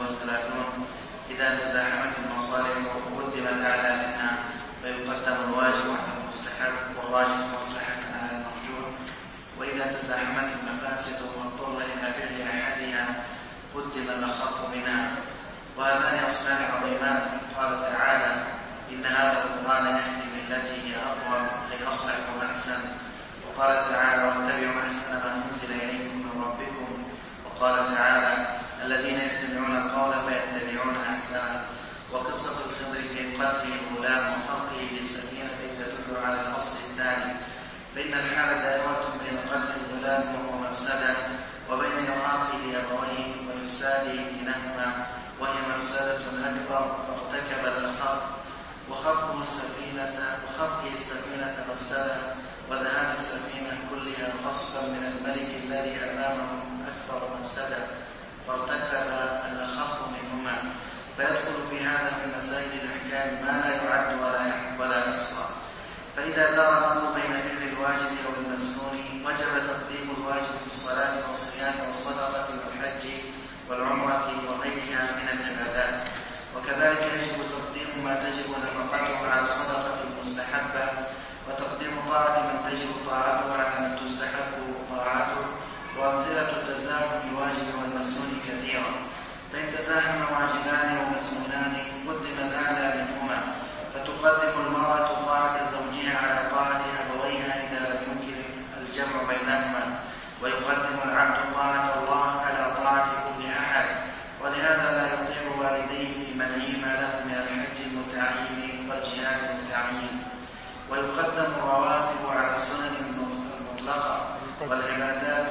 33 إذا تزاحمت المصالح وقدم الأعلى منها فيقدم الواجب على المستحب والراجح مصلحة على المرجوح، وإذا تزاحمت المفاسد واضطر إلى فعل أحدها قدم الأخف منها. وهذان أصلان عظيمان. قال تعالى: إن هذا القرآن يهدي بالتي هي أقوم، أي أصلح وأحسن. وقال تعالى: واتبعوا أحسن ما أنزل إليكم من ربكم. وقال تعالى: الذين يستمعون القول فيتبعون أحسنه. وقصة الخضر في قتله الغلام وخلقه للسفينة تدل على الأصل الثاني، بين الحالة دائرة بين قتل الغلام وهو مفسدة وبين إرهاقه لأبويه وإفساده دينهما وهي مفسدة أكبر، فارتكب الأخف. وخلقه السفينة مفسدة، وذهاب السفينة كلها خصفا من الملك الذي أمامه أكبر مفسدة، فارتكب الأخف منهما. فيدخل في هذا في مسائل الأحكام ما لا يعد ولا يحصى. فإذا دار الأمر بين فعل الواجب أو المسنون وجب تقديم الواجب في الصلاة والصيام والصدقة والحج والعمرة وغيرها من العبادات. وكذلك يجب تقديم ما تجب نفقته على الصدقة المستحبة، وتقديم طاعة من تجب طاعته على من تستحب طاعته. وأمثلة التزاحم الواجب والمسنون كثيرة، فإن تزاحم واجبان ومسنونان قدم الأعلى منهما، فتقدم المرأة طاعة زوجها على طاعة أبويها إذا لم يمكن الجمع بينهما، ويقدم العبد طاعة الله على طاعة كل أحد. ولهذا لا يطيع والديه في منعهما له من الحج المتعين والجهاد المتعين. ويقدم الرواتب على السنن المطلقة والعبادات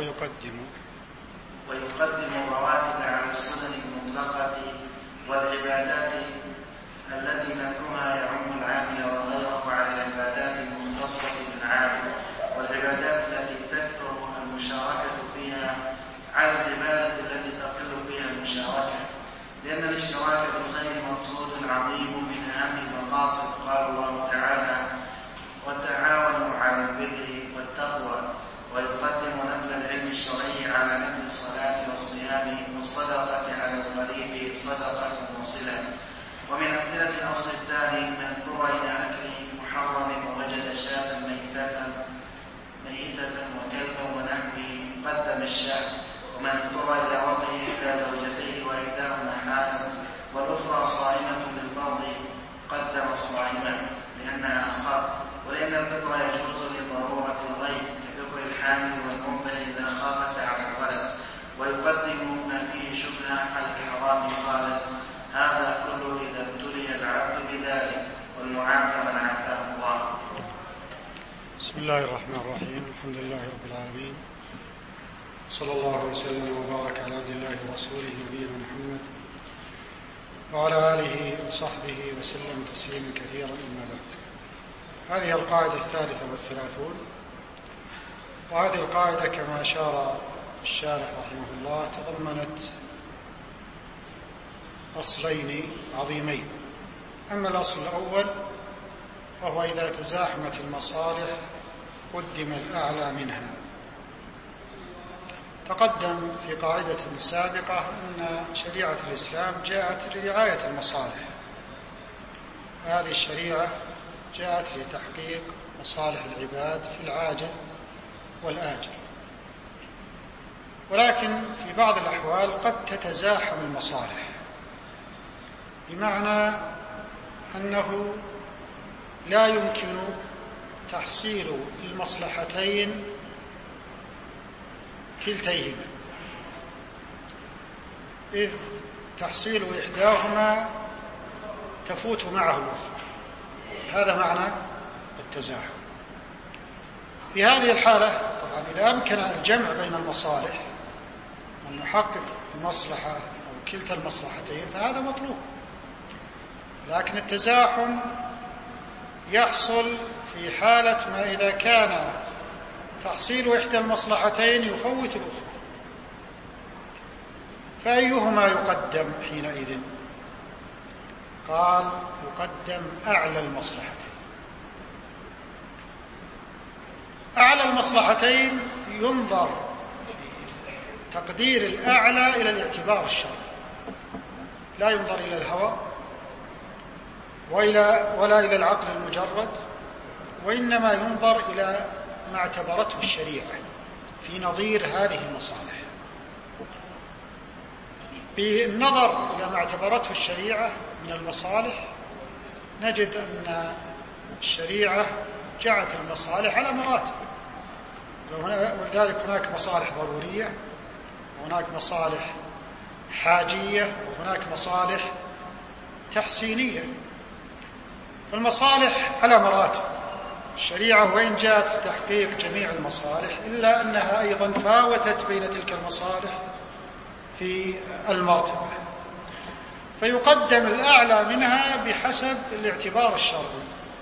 ويقدم الرواتب على السنن المطلقة والعبادات التي نفعها يعم العامل وغيره على العبادات المختصة بالعامل، والعبادات التي تكثر المشاركة فيها على العبادة التي تقل فيها المشاركة، لأن الاشتراك بالخير مقصود عظيم من أهم المقاصد. قال الله تعالى: وتعاونوا على البر والتقوى. ويقدم نقل العلم الشرعي على نقل الصلاة والصيام والصدقة على الغريب صدقة وصلة. ومن أمثلة الأصل الثاني: من اضطر إلى أكل محرم ووجد شاة ميتة وكلبا ونحوه قدم الشاة. ومن اضطر إلى وضع إحدى زوجتيه وإحداهما حامل والأخرى صائمة بالفرض قدم الصائمة لأنها أخف، ولأن الفطر يجوز لضرورة الغيب كفطر الحامل والمرضع إذا خافت على الولد. ويقدم ما فيه شبهة على الحرام خالص. هذا كله إذا ابتلي العبد بذلك، والمعافى من عافاه الله. بسم الله الرحمن الرحيم. الحمد لله رب العالمين، صلى الله وسلم وبارك على عبد الله ورسوله نبينا محمد وعلى آله وصحبه وسلم تسليما كثيرا. أما بعد، هذه القاعدة 33، وهذه القاعدة كما أشار الشارح رحمه الله تضمنت أصلين عظيمين. أما الأصل الأول وهو إذا تزاحمت المصالح قدم الأعلى منها. تقدم في قاعدة سابقة أن شريعة الإسلام جاءت لرعاية المصالح، هذه الشريعة جاءت لتحقيق مصالح العباد في العاجل والآجل، ولكن في بعض الأحوال قد تتزاحم المصالح، بمعنى أنه لا يمكن تحصيل المصلحتين كلتيهما، إذ تحصيل إحداهما تفوت معه الأخرى. هذا معنى التزاحم. في هذه الحالة طبعا إذا أمكن الجمع بين المصالح أن نحقق المصلحة أو كلتا المصلحتين فهذا مطلوب، لكن التزاحم يحصل في حالة ما إذا كان تحصيل إحدى المصلحتين يفوت الأخرى، فأيهما يقدم حينئذ؟ قال: يقدم أعلى المصلحتين. أعلى المصلحتين ينظر تقدير الأعلى إلى الاعتبار الشرعي، لا ينظر إلى الهوى ولا إلى العقل المجرد، وإنما ينظر إلى ما اعتبرته الشريعة في نظير هذه المصالح. بالنظر إلى ما اعتبرته الشريعة من المصالح نجد أن الشريعة جعلت المصالح على مراتب، ولذلك هناك مصالح ضرورية، وهناك مصالح حاجية، وهناك مصالح تحسينية. فالمصالح على مراتب. الشريعة وإن جاءت في تحقيق جميع المصالح إلا أنها أيضا فاوتت بين تلك المصالح في المرتبة، فيقدم الأعلى منها بحسب الاعتبار الشرعي.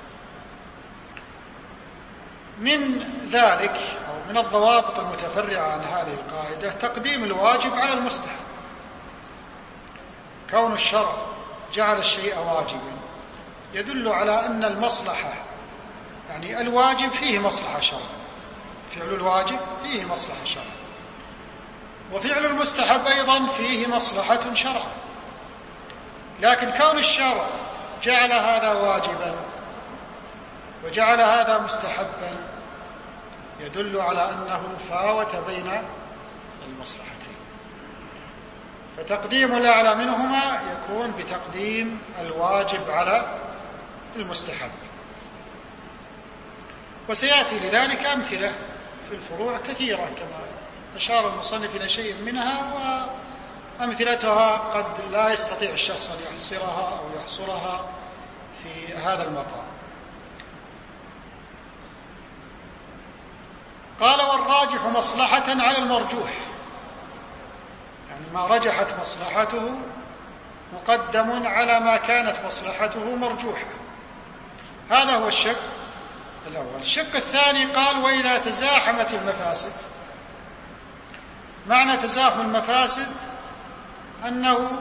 من ذلك أو من الضوابط المتفرعة عن هذه القاعدة تقديم الواجب على المستحب. كون الشرع جعل الشيء واجبا يدل على أن المصلحة، يعني الواجب فيه مصلحة شرعية، فعل الواجب فيه مصلحة شرعية، وفعل المستحب أيضا فيه مصلحة شرعية. لكن كون الشرع جعل هذا واجبا وجعل هذا مستحبا يدل على أنه فاوت بين المصلحتين، فتقديم الأعلى منهما يكون بتقديم الواجب على المستحب. وسيأتي لذلك أمثلة في الفروع كثيرة كما أشار المصنف إلى شيء منها، وأمثلتها قد لا يستطيع الشخص أن يحصرها أو يحصرها في هذا المقام. قال: والراجح مصلحة على المرجوح، يعني ما رجحت مصلحته مقدم على ما كانت مصلحته مرجوحة. هذا هو الشق الأول. الشق الثاني قال: وإذا تزاحمت المفاسد. معنى تزاحم المفاسد أنه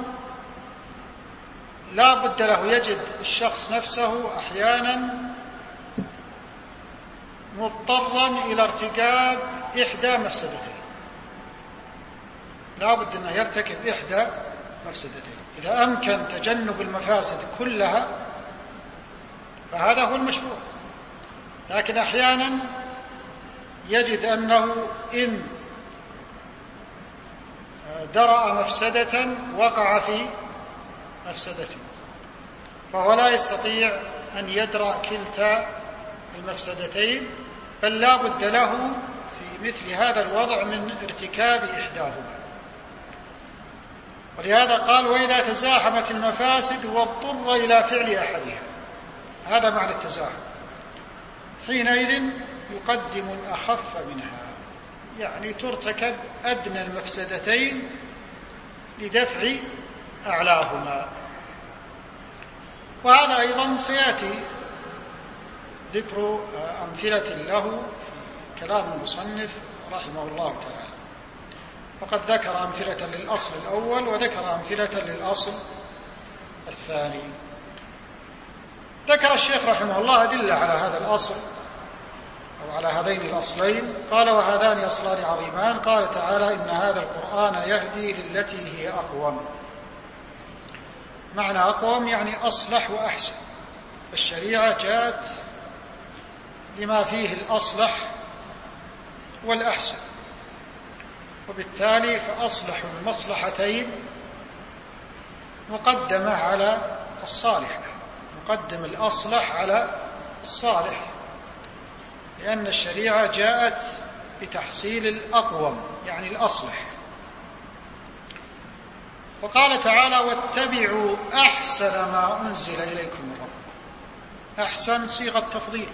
لا بد له، يجد الشخص نفسه أحيانا مضطرا إلى ارتكاب إحدى مفسدتين، لا بد أنه يرتكب إحدى مفسدتين. إذا أمكن تجنب المفاسد كلها فهذا هو المشروع، لكن أحيانا يجد أنه إن درأ مفسدة وقع في مفسدة، فهو لا يستطيع أن يدرأ كلتا المفسدتين، بل لا بد له في مثل هذا الوضع من ارتكاب إحداهما. ولهذا قال: وإذا تزاحمت المفاسد واضطر إلى فعل أحدها. هذا معنى التزاحم. حينئذ يقدم الأخف منها، يعني ترتكب أدنى المفسدتين لدفع أعلاهما. وهذا أيضا سيأتي ذكر أمثلة له في كلام المصنف رحمه الله تعالى، وقد ذكر أمثلة للأصل الأول وذكر أمثلة للأصل الثاني. ذكر الشيخ رحمه الله أدلة على هذا الأصل أو على هذين الأصلين. قال: وهذان أصلان عظيمان. قال تعالى: إن هذا القرآن يهدي للتي هي أقوم. معنى أقوم يعني أصلح وأحسن، فالشريعة جاءت لما فيه الأصلح والأحسن، وبالتالي فأصلح المصلحتين مقدمة على الصالح، مقدم الأصلح على الصالح، لأن الشريعة جاءت بتحصيل الأقوم يعني الأصلح. وقال تعالى: واتبعوا أحسن ما أنزل إليكم من ربكم. أحسن صيغة تفضيل،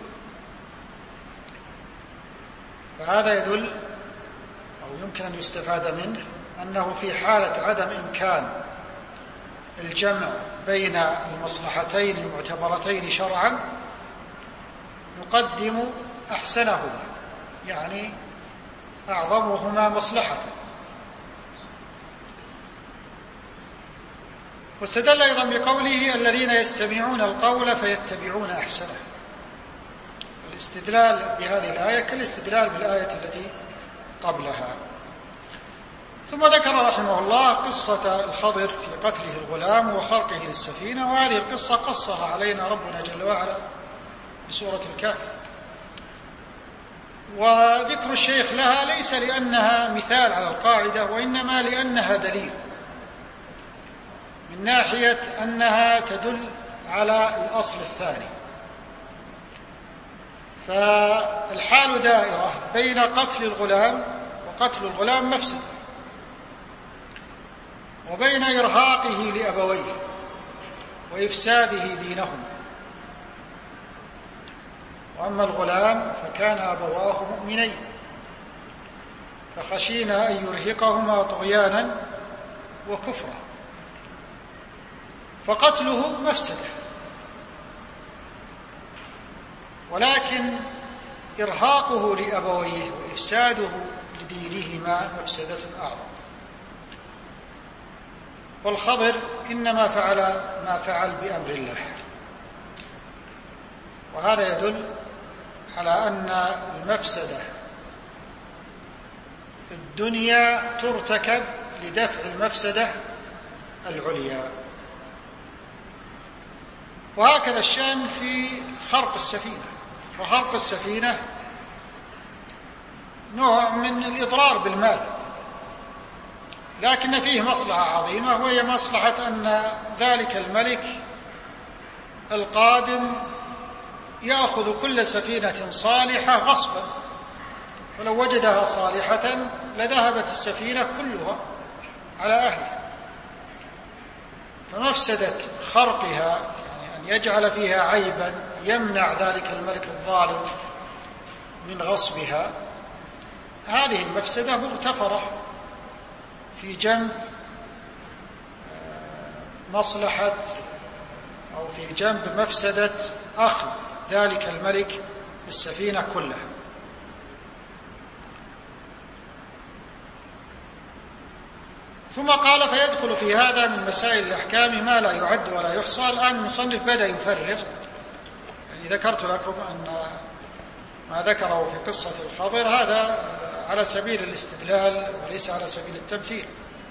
فهذا يدل أو يمكن أن يستفاد منه أنه في حالة عدم إمكان الجمع بين المصلحتين المعتبرتين شرعا يقدم أحسنهما، يعني أعظمهما مصلحة. واستدل أيضا بقوله: الذين يستمعون القول فيتبعون أحسنه. الاستدلال بهذه الآية كالاستدلال بالآية التي قبلها. ثم ذكر رحمه الله قصة الخضر في قتله الغلام وخرقه للسفينة، وهذه القصة قصها علينا ربنا جل وعلا في سورة الكهف. وذكر الشيخ لها ليس لأنها مثال على القاعدة، وإنما لأنها دليل من ناحية أنها تدل على الأصل الثاني. فالحال دائرة بين قتل الغلام، وقتل الغلام مفسد، وبين إرهاقه لأبويه وإفساده دينهم. وأما الغلام فكان أبواه مؤمنين فخشينا أن يرهقهما طغيانا وكفرا، فقتله مفسدة، ولكن إرهاقه لأبويه وإفساده لدينهما مفسدة أعظم. والخضر إنما فعل ما فعل بأمر الله، وهذا يدل على أن المفسدة في الدنيا ترتكب لدفع المفسدة العليا. وهكذا الشأن في خرق السفينة. وخرق السفينة نوع من الإضرار بالمال، لكن فيه مصلحة عظيمة، وهي مصلحة أن ذلك الملك القادم يأخذ كل سفينة صالحة غصبا، ولو وجدها صالحة لذهبت السفينة كلها على أهلها. فمفسدة خرقها يعني أن يجعل فيها عيبا يمنع ذلك الملك الظالم من غصبها، هذه المفسدة مغتفرة في جنب مصلحة أو في جنب مفسدة أخذ ذلك الملك السفينة كلها. ثم قال فيدخل في هذا من مسائل الأحكام ما لا يعد ولا يحصى. الآن المصنف بدأ يفرغ، يعني ذكرت لكم أن ما ذكره في قصة الخضر هذا على سبيل الاستدلال وليس على سبيل التمثيل.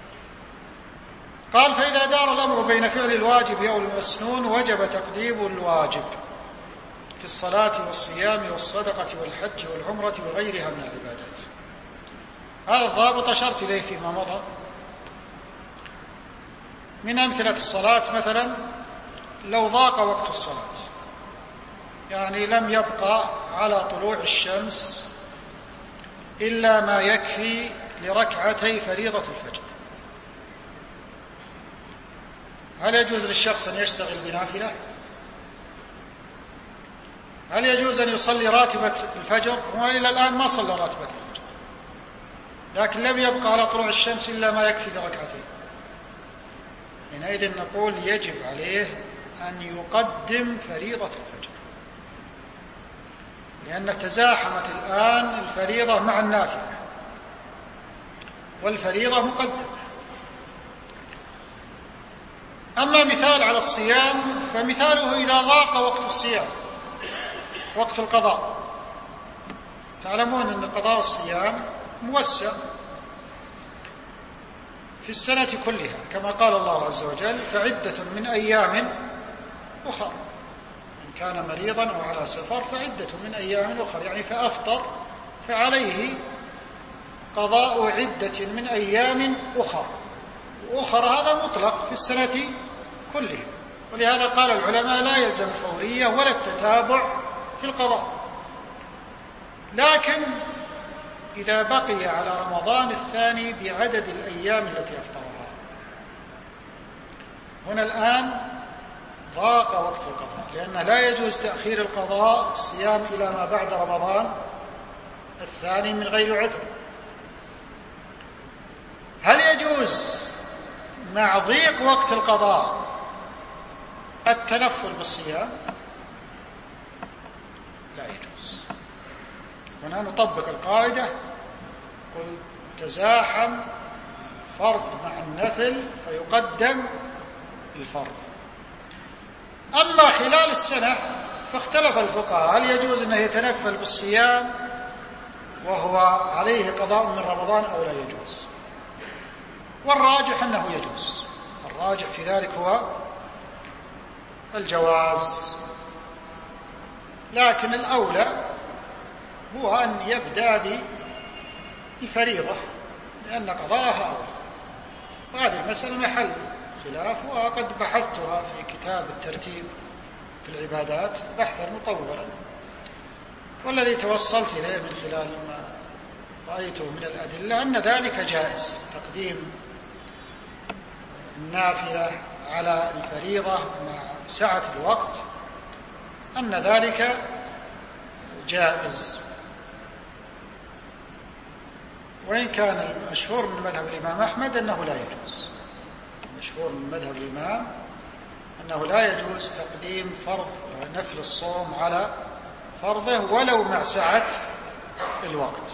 قال فإذا دار الأمر بين فعل الواجب أو المسنون وجب تقديم الواجب في الصلاة والصيام والصدقة والحج والعمرة وغيرها من العبادات. هذا الضابط أشرت إليه فيما مضى. من أمثلة الصلاة مثلا لو ضاق وقت الصلاة، يعني لم يبقى على طلوع الشمس إلا ما يكفي لركعتي فريضة الفجر، هل يجوز للشخص أن يشتغل بنافلة؟ هل يجوز أن يصلي راتبة الفجر؟ هو إلى الآن ما صلى راتبة الفجر، لكن لم يبقى على طلوع الشمس إلا ما يكفي لركعتين. حينئذ نقول يجب عليه أن يقدم فريضة الفجر، لأن تزاحمت الآن الفريضة مع النافلة، والفريضة مقدمة. أما مثال على الصيام فمثاله إذا ضاق وقت الصيام، وقت القضاء. تعلمون أن قضاء الصيام موسع في السنة كلها، كما قال الله عز وجل فعدة من أيام أخرى، إن كان مريضا أو على سفر فعدة من أيام أخرى، يعني فأفطر فعليه قضاء عدة من أيام أخرى. وأخرى هذا مطلق في السنة كلها، ولهذا قال العلماء لا يلزم الفورية ولا التتابع في القضاء. لكن إذا بقي على رمضان الثاني بعدد الأيام التي أفطرها، هنا الآن ضاق وقت القضاء، لأنه لا يجوز تأخير القضاء الصيام إلى ما بعد رمضان الثاني من غير عذر. هل يجوز مع ضيق وقت القضاء التنفل بالصيام؟ لا يجوز. هنا نطبق القاعدة، قل تزاحم فرض مع النفل فيقدم الفرض. أما خلال السنة فاختلف الفقهاء هل يجوز أنه يتنفل بالصيام وهو عليه قضاء من رمضان أو لا يجوز. والراجح أنه يجوز، الراجح في ذلك هو الجواز، لكن الأولى هو أن يبدأ بفريضة لأن قضاءها أولى. وهذه المسألة محل خلاف، وقد بحثتها في كتاب الترتيب في العبادات بحثا مطولا، والذي توصلت إليه من خلال ما رأيته من الأدلة أن ذلك جائز، تقديم النافلة على الفريضة مع سعة الوقت، أن ذلك جائز. وإن كان المشهور من مذهب الإمام أحمد أنه لا يجوز، المشهور من مذهب الإمام أنه لا يجوز تقديم فرض نفل الصوم على فرضه ولو مع سعة الوقت.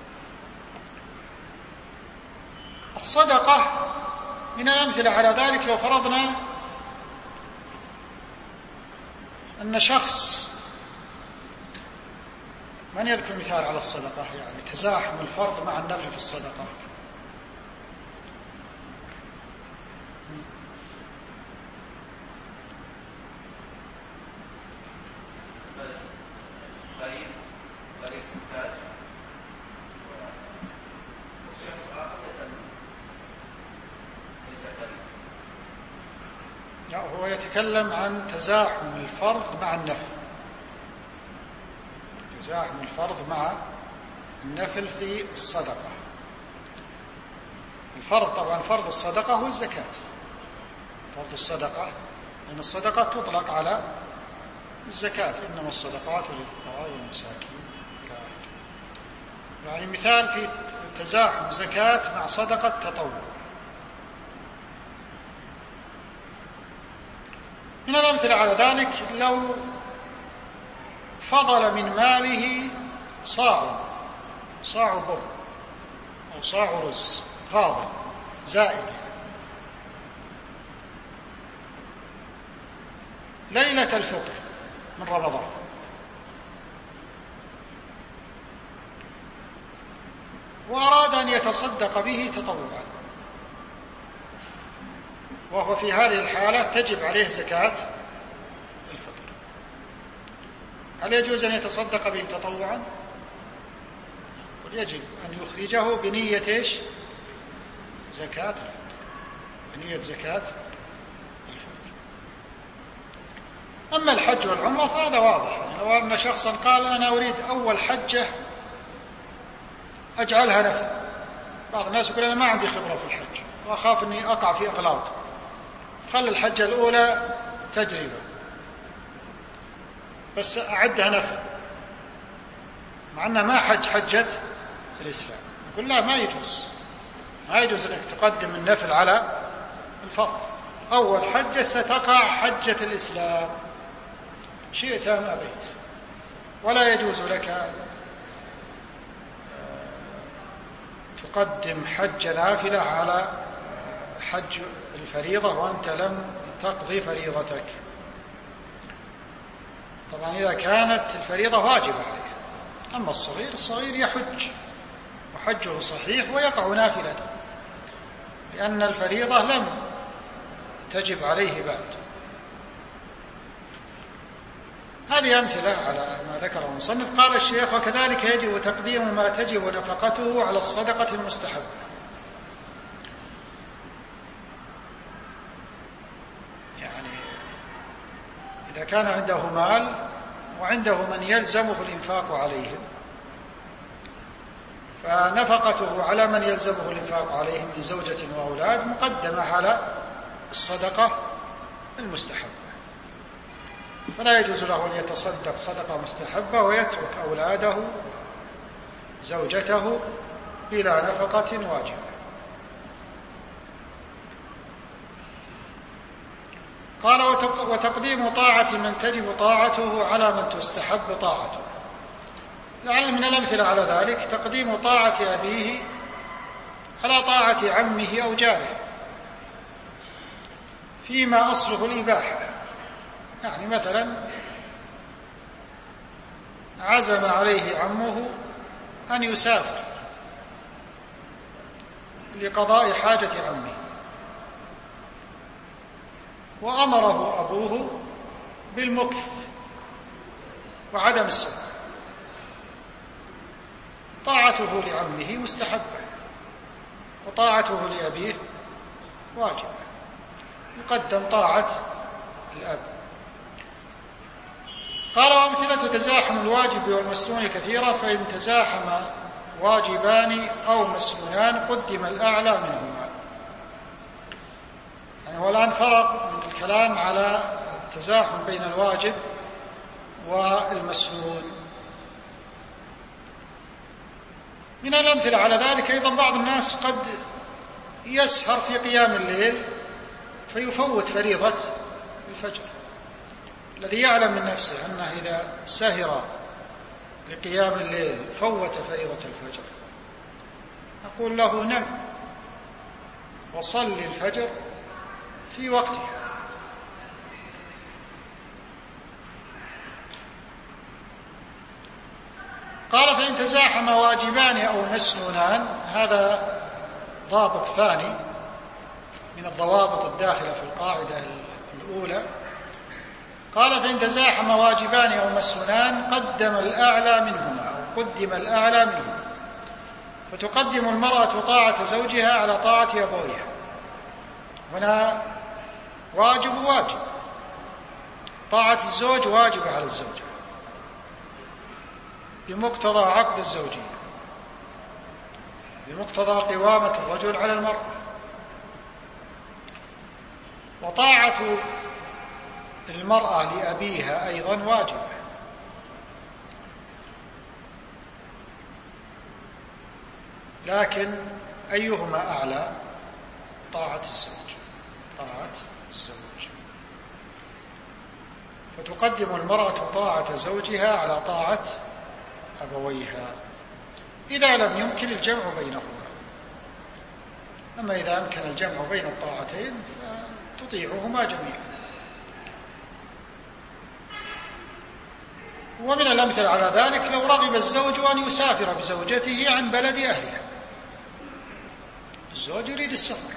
الصدقة من الأمثلة على ذلك، لو فرضنا أن شخص، من يذكر مثال على الصدقة يعني تزاحم الفرض مع النفل في الصدقة؟ لا، هو يتكلم عن تزاحم الفرض مع النفل، تزاحم الفرض مع النفل في الصدقة. الفرض طبعا فرض الصدقة هو الزكاة، فرض الصدقة، لأن الصدقة تطلق على الزكاة، إنما الصدقات للفقراء والمساكين. يعني مثال في تزاحم زكاة مع صدقة تطوع. من الأمثلة على ذلك لو فضل من ماله صاع بر أو صاع رز فاضل زائد ليلة الفطر من رمضان، وأراد أن يتصدق به تطوعا، وهو في هذه الحالة تجب عليه زكاة الفطر. هل يجوز أن يتصدق به تطوعا؟ يجب أن يخرجه بنية إيش؟ زكاة الفطر، بنية زكاة الفطر. أما الحج والعمرة فهذا واضح، يعني لو أن شخصا قال أنا أريد أول حجة أجعلها نفل، بعض الناس يقول أنا ما عندي خبرة في الحج وأخاف أني أقع في إغلاط، خلي الحجة الأولى تجربة بس أعدها نفل، مع أنها ما حجة الإسلام. يقول لا، ما يجوز أنك تقدم النفل على الفرض. أول حجة ستقع حجة الإسلام شئت أم أبيت، ولا يجوز لك تقدم حج نافلة على حج الفريضة وأنت لم تقضي فريضتك. طبعا إذا كانت الفريضة واجبة عليه. أما الصغير يحج وحجه صحيح ويقع نافلة، لأن الفريضة لم تجب عليه بعد. هذه أمثلة على ما ذكره المصنف. قال الشيخ وكذلك يجب تقديم ما تجب نفقته على الصدقة المستحبة. يعني إذا كان عنده مال وعنده من يلزمه الإنفاق عليهم، فنفقته على من يلزمه الإنفاق عليهم من زوجة وأولاد مقدمة على الصدقة المستحبة، فلا يجوز له أن يتصدق صدقة مستحبة ويترك أولاده زوجته بلا نفقة واجبة. قال وتقديم طاعة من تجب طاعته على من تستحب طاعته. لعل من الأمثلة على ذلك تقديم طاعة أبيه على طاعة عمه أو جاره فيما أصله الإباحة. يعني مثلا عزم عليه عمه أن يسافر لقضاء حاجة عمه، وأمره أبوه بالمكث وعدم السفر، طاعته لعمه مستحبة وطاعته لأبيه واجبة، يقدم طاعة الأب. قال: وأمثلة تزاحم الواجب والمسنون كثيرة، فإن تزاحم واجبان أو مسنونان قدم الأعلى منهما. يعني هو الآن فرق من الكلام على التزاحم بين الواجب والمسنون. من الأمثلة على ذلك أيضا بعض الناس قد يسهر في قيام الليل فيفوت فريضة الفجر، الذي يعلم من نفسه أنه إذا سهر لقيام الليل فوت فريضة الفجر، نقول له: نم وصل الفجر في وقتها. قال: فإن تزاحم واجبان أو مسنونان، هذا ضابط ثاني من الضوابط الداخلة في القاعدة الأولى. قال: فإن تزاحم واجبان أو مسنونان قدم الأعلى منهما أو قدم الأعلى منهما، فتقدم المرأة طاعة زوجها على طاعة أبويها. هنا واجب واجب، طاعة الزوج واجبة على الزوجة بمقتضى عقد الزوجية، بمقتضى قوامة الرجل على المرأة. وطاعة المرأة لأبيها أيضا واجبة، لكن أيهما أعلى؟ طاعة الزوج، طاعة الزوج. فتقدم المرأة طاعة زوجها على طاعة أبويها إذا لم يمكن الجمع بينهما. أما إذا أمكن الجمع بين الطاعتين فتطيعهما جميعا. ومن الأمثلة على ذلك لو رغب الزوج أن يسافر بزوجته عن بلد أهلها، الزوج يريد السفر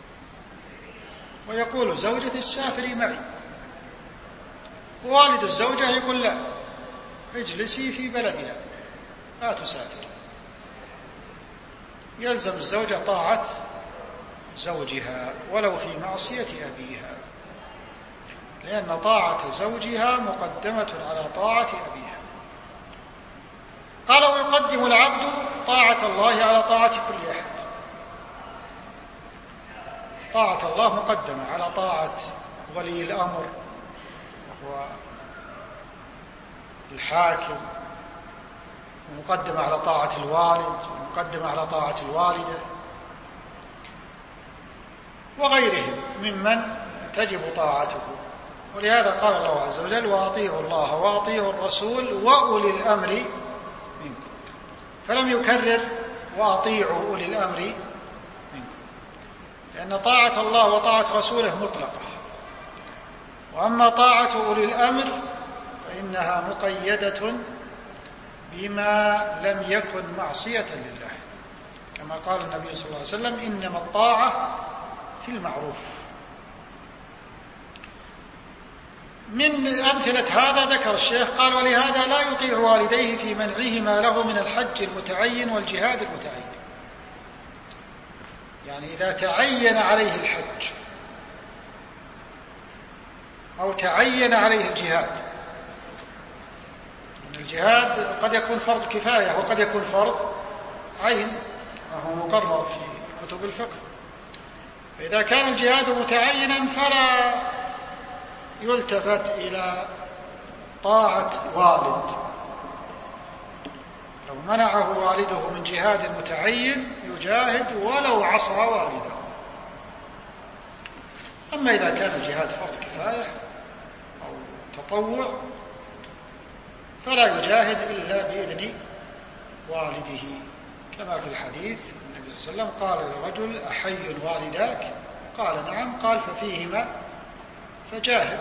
ويقول: زوجتي السافري معي، ووالد الزوجة يقول: لا، اجلسي في بلدها لا تسافر. يلزم الزوجة طاعة زوجها ولو في معصية أبيها، لأن طاعة زوجها مقدمة على طاعة أبيها. قال: ويقدم العبد طاعة الله على طاعة كل أحد. طاعة الله مقدمة على طاعة ولي الأمر وهو الحاكم، ومقدمة على طاعة الوالد، ومقدمة على طاعة الوالدة، وغيرهم ممن تجب طاعته. ولهذا قال الله عز وجل: وأطيعوا الله وأطيعوا الرسول وأولي الأمر منكم. فلم يكرر وأطيعوا أولي الأمر منكم، لأن طاعة الله وطاعة رسوله مطلقة، وأما طاعة أولي الأمر فإنها مقيدة بما لم يكن معصية لله، كما قال النبي صلى الله عليه وسلم: إنما الطاعة في المعروف. من أمثلة هذا ذكر الشيخ قال: ولهذا لا يطيع والديه في منعهما له من الحج المتعين والجهاد المتعين. يعني إذا تعين عليه الحج أو تعين عليه الجهاد، الجهاد قد يكون فرض كفاية وقد يكون فرض عين، وهو مقرر في كتب الفقه. فإذا كان الجهاد متعينا فلا يلتفت إلى طاعة والد. لو منعه والده من جهاد متعين يجاهد ولو عصى والده. أما إذا كان الجهاد فرض كفاية أو تطوع فلا يجاهد إلا بإذن والده، كما في الحديث النبي صلى الله عليه وسلم قال للرجل: أحي والداك؟ قال: نعم. قال: ففيهما فجاهد.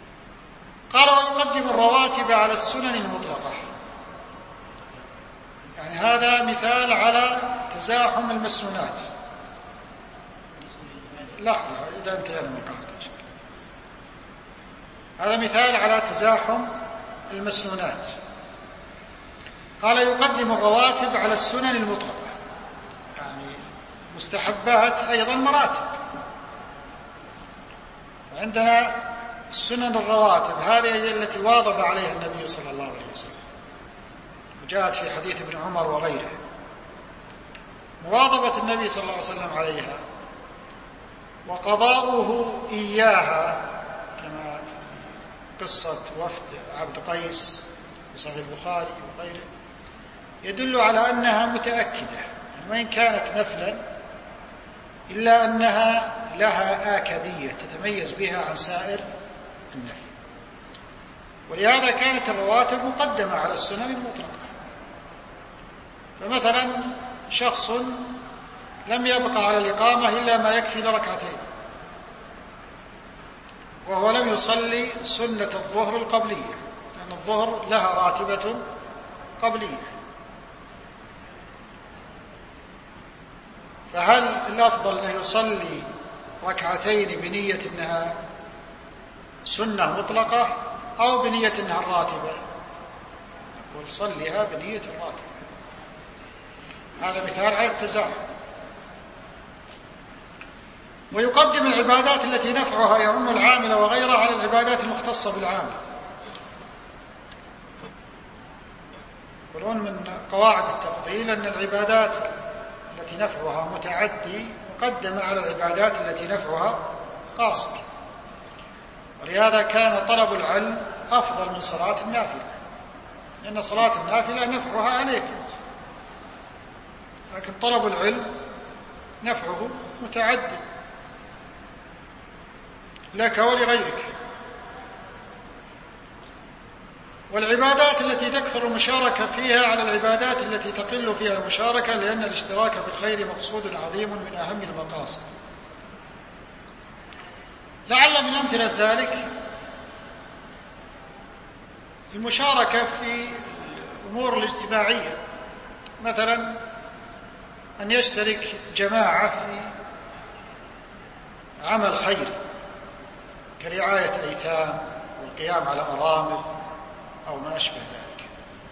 قال: ويقدم الرواتب على السنن المطلقة. يعني هذا مثال على تزاحم المسنونات. لحظة إذا انتهينا من القاعدة. هذا مثال على تزاحم المسنونات. قال يقدم الرواتب على السنن المطلقة، يعني مستحبات أيضا مراتب. عندنا السنن الرواتب، هذه هي التي واظب عليها النبي صلى الله عليه وسلم، وجاءت في حديث ابن عمر وغيره مواظبة النبي صلى الله عليه وسلم عليها وقضاؤه إياها، كما قصة وفد عبد قيس في صحيح البخاري وغيره، يدل على أنها متأكدة وإن كانت نفلا إلا أنها لها آكدية تتميز بها عن سائر النفل، ولهذا كانت الرواتب مقدمة على السنن المطلقة. فمثلا شخص لم يبقى على الإقامة إلا ما يكفي لركعتين، وهو لم يصلي سنة الظهر القبلية، لأن الظهر لها راتبة قبلية، فهل الأفضل أن يصلي ركعتين بنية أنها سنة مطلقة أو بنية أنها الراتبة؟ نقول صليها بنية الراتبة. هذا مثال على التزاحم. ويقدم العبادات التي نفعها يعم العامل وغيره على العبادات المختصة بالعامل. يقولون من قواعد التفضيل أن العبادات التي نفعها متعدي مقدمة على العبادات التي نفعها قاصر، ولهذا كان طلب العلم أفضل من صلاة النافلة، لأن صلاة النافلة نفعها عليك، لكن طلب العلم نفعه متعدي لك ولغيرك. والعبادات التي تكثر المشاركة فيها على العبادات التي تقل فيها المشاركة، لأن الاشتراك في الخير مقصود عظيم من أهم المقاصد. لعل من أمثلة ذلك المشاركة في الأمور الاجتماعية، مثلا أن يشترك جماعة في عمل خير كرعاية الأيتام والقيام على أرامل أو ما أشبه ذلك.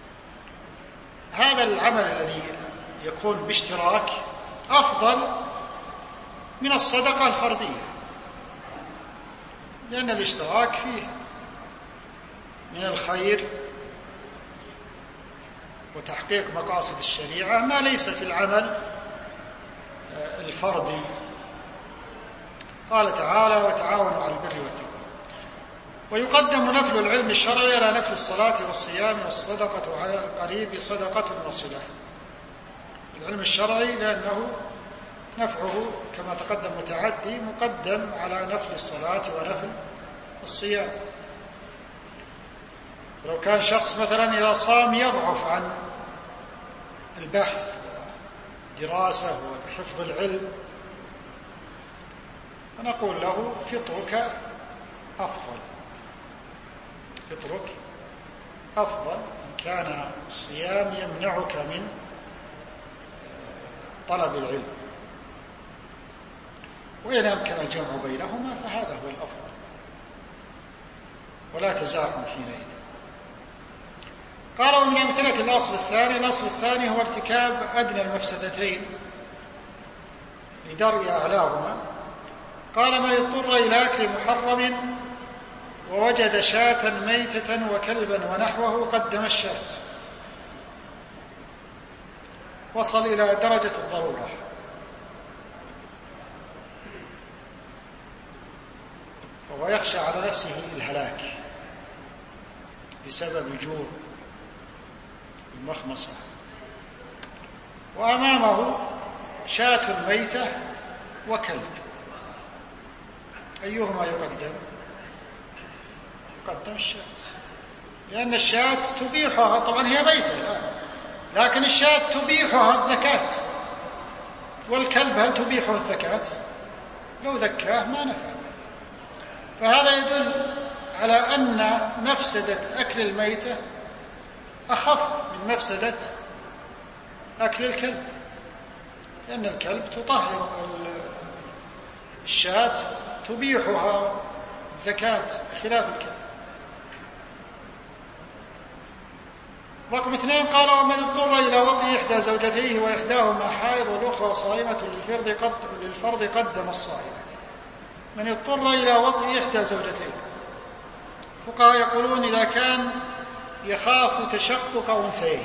هذا العمل الذي يكون باشتراك أفضل من الصدقة الفردية، لأن الاشتراك فيه من الخير وتحقيق مقاصد الشريعة ما ليس في العمل الفردي. قال تعالى وتعاونوا على البر والتقوى. ويقدم نفل العلم الشرعي على نفل الصلاة والصيام والصدقة على القريب صدقة وصلة. العلم الشرعي لأنه نفعه كما تقدم متعدي مقدم على نفل الصلاة ونفل الصيام. لو كان شخص مثلا إذا صام يضعف عن البحث دراسة وحفظ العلم، فنقول له فطرك أفضل، فطرك أفضل إن كان الصيام يمنعك من طلب العلم، وإن أمكن الجمع بينهما فهذا هو الأفضل، ولا تزاحم حينئذ. قالوا من أمثلة الأصل الثاني، الأصل الثاني هو ارتكاب أدنى المفسدتين لدرء أعلاهما. قال ما يضطر إلى أكل محرم ووجد شاة ميتة وكلبا ونحوه قدم الشاة، وصل إلى درجة الضرورة، وهو يخشى على نفسه الهلاك بسبب الجوع المخمصة، وأمامه شاة ميتة وكلب، أيهما يقدم؟ يقدم الشاة، لأن الشاة تبيحها، طبعا هي ميتة لكن الشاة تبيحها الزكاة، والكلب هل تبيحه الزكاة؟ لو ذكاه ما نفع. فهذا يدل على أن مفسدة أكل الميتة أخف من مفسدة أكل الكلب، لأن الكلب تطهر الشاة، تبيحها الزكاة خلاف الكلب. رقم 2 قال: ومن اضطر إلى وطئ إحدى زوجتيه وإحداهما حائض والأخرى صائمة للفرض قدم الصائم. من اضطر إلى وطئ إحدى زوجتيه، الفقهاء يقولون إذا كان يخاف تشقق أنثيه،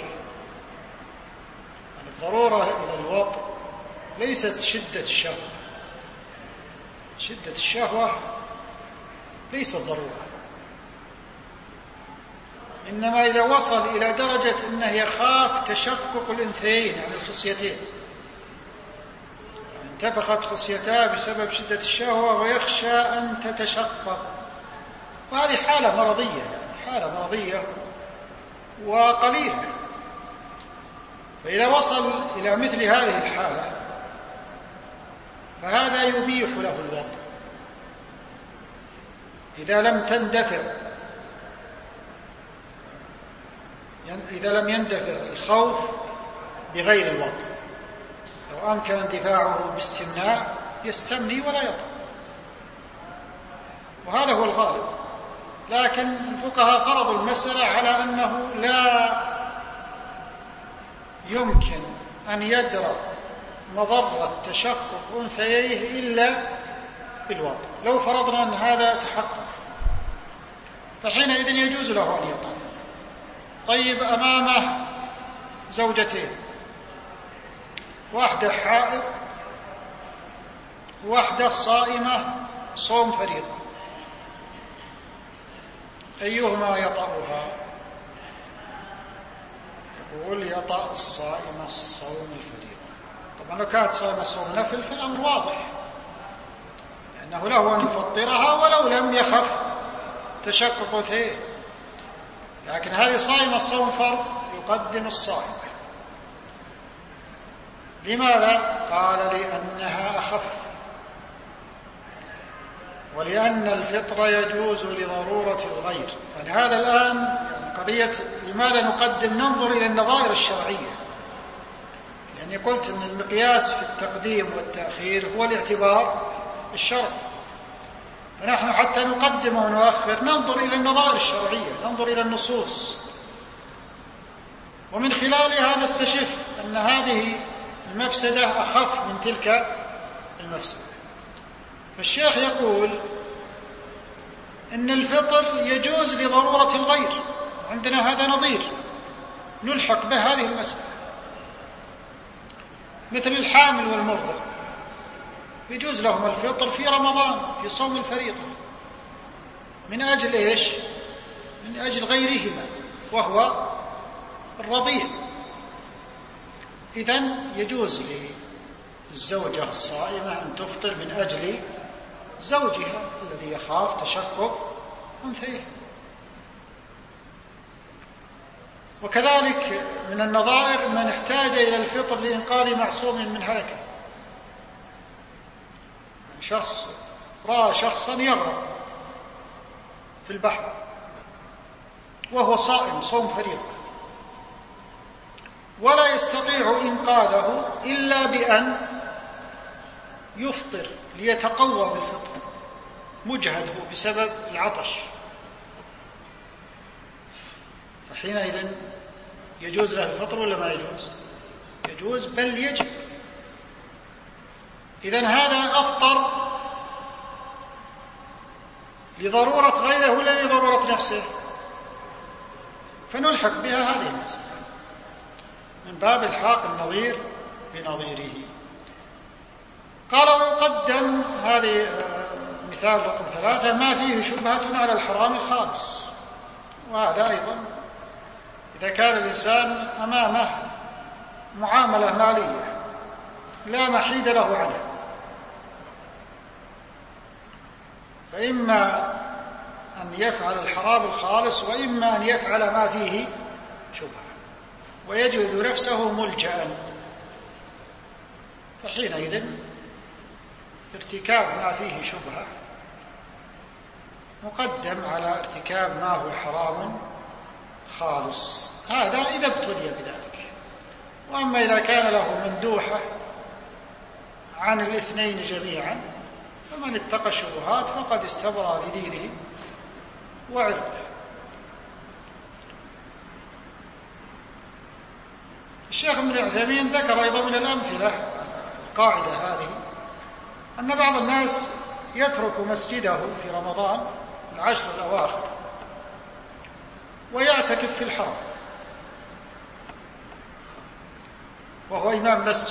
الضرورة إلى الوطء ليست شدة الشهوة، شدة الشهوة ليست ضرورة، إنما إذا وصل إلى درجة أنه يخاف تشقق الأنثيين يعني الخصيتين، انتفخت خصيتاه بسبب شدة الشهوة ويخشى أن تتشقق، وهذه حالة مرضية، حالة مرضية وقليلة. فإذا وصل إلى مثل هذه الحالة فهذا يبيح له الوطء إذا لم يندفع الخوف بغير الوطء. لو أمكن اندفاعه باستمناء يستمني ولا يطأ، وهذا هو الغالب. لكن الفقهاء فرضوا المسألة على أنه لا يمكن أن يدرأ مضرة تشقق أنثيه إلا بالوطء. لو فرضنا أن هذا تحقق فحينئذ يجوز له أن يطأ. طيب، أمامه زوجتين، واحدة حائض واحدة صائمة صوم فريضة، أيهما يطأها؟ يقول يطأ الصائمة الصوم الفريضة. طبعا لو كانت صائمة صوم نفل فالأمر واضح، لأنه له أن يفطرها ولو لم يخف تشقق فيه، لكن هذه صائمة صوم فرض يقدم الصائمة. لماذا؟ قال: لأنها أخف، ولأن الفطر يجوز لضرورة الغير. فلهذا الآن قضية لماذا نقدم، ننظر إلى النظائر الشرعية، لأني قلت أن المقياس في التقديم والتأخير هو الاعتبار الشرعي، فنحن حتى نقدم ونؤخر ننظر إلى النظائر الشرعية، ننظر إلى النصوص، ومن خلالها نستشف أن هذه المفسدة أخف من تلك المفسدة. فالشيخ يقول إن الفطر يجوز لضرورة الغير، عندنا هذا نظير نلحق به هذه المسألة، مثل الحامل والمرضع يجوز لهم الفطر في رمضان في صوم الفريضة، من أجل إيش؟ من أجل غيرهما وهو الرضيع. إذن يجوز للزوجة الصائمة أن تفطر من أجل زوجها الذي يخاف تشقق أنثيه. وكذلك من النظائر من احتاج إلى الفطر لإنقاذ معصوم من هلكة، شخص رأى شخصا يغرق في البحر وهو صائم صوم فريضة ولا يستطيع إنقاذه إلا بأن يفطر ليتقوى بالفطر، مجهد هو بسبب العطش، فحينئذ يجوز له الفطر ولا ما يجوز؟ يجوز بل يجب. إذن هذا أفطر لضرورة غيره ولا لضرورة نفسه؟ فنلحق بها هذه المسألة من باب الحاق النظير بنظيره. قال: ويقدم، هذه مثال رقم 3، ما فيه شبهة على الحرام الخالص. وهذا أيضا إذا كان الإنسان أمامه معاملة مالية لا محيد له عنها، فإما أن يفعل الحرام الخالص وإما أن يفعل ما فيه شبهة ويجد نفسه ملجأ، فحينئذ ارتكاب ما فيه شبهة مقدم على ارتكاب ما هو حرام خالص، هذا إذا ابتلي بذلك. وأما إذا كان له مندوحة عن الاثنين جميعا فمن اتقى الشبهات فقد استبرأ لدينه وعرضه. الشيخ ابن عثيمين ذكر أيضا من الأمثلة القاعدة هذه أن بعض الناس يترك مسجده في رمضان العشر الأواخر ويعتكف في الحرم وهو إمام مسجد،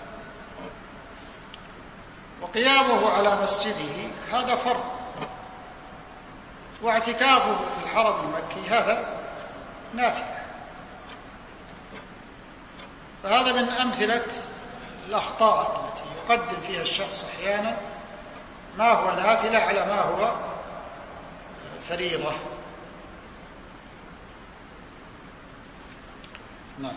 وقيامه على مسجده هذا فرض، واعتكافه في الحرم المكي هذا نافلة. فهذا من أمثلة الأخطاء التي يقدم فيها الشخص أحيانا ما هو نافلة على ما هو فريضة. نعم.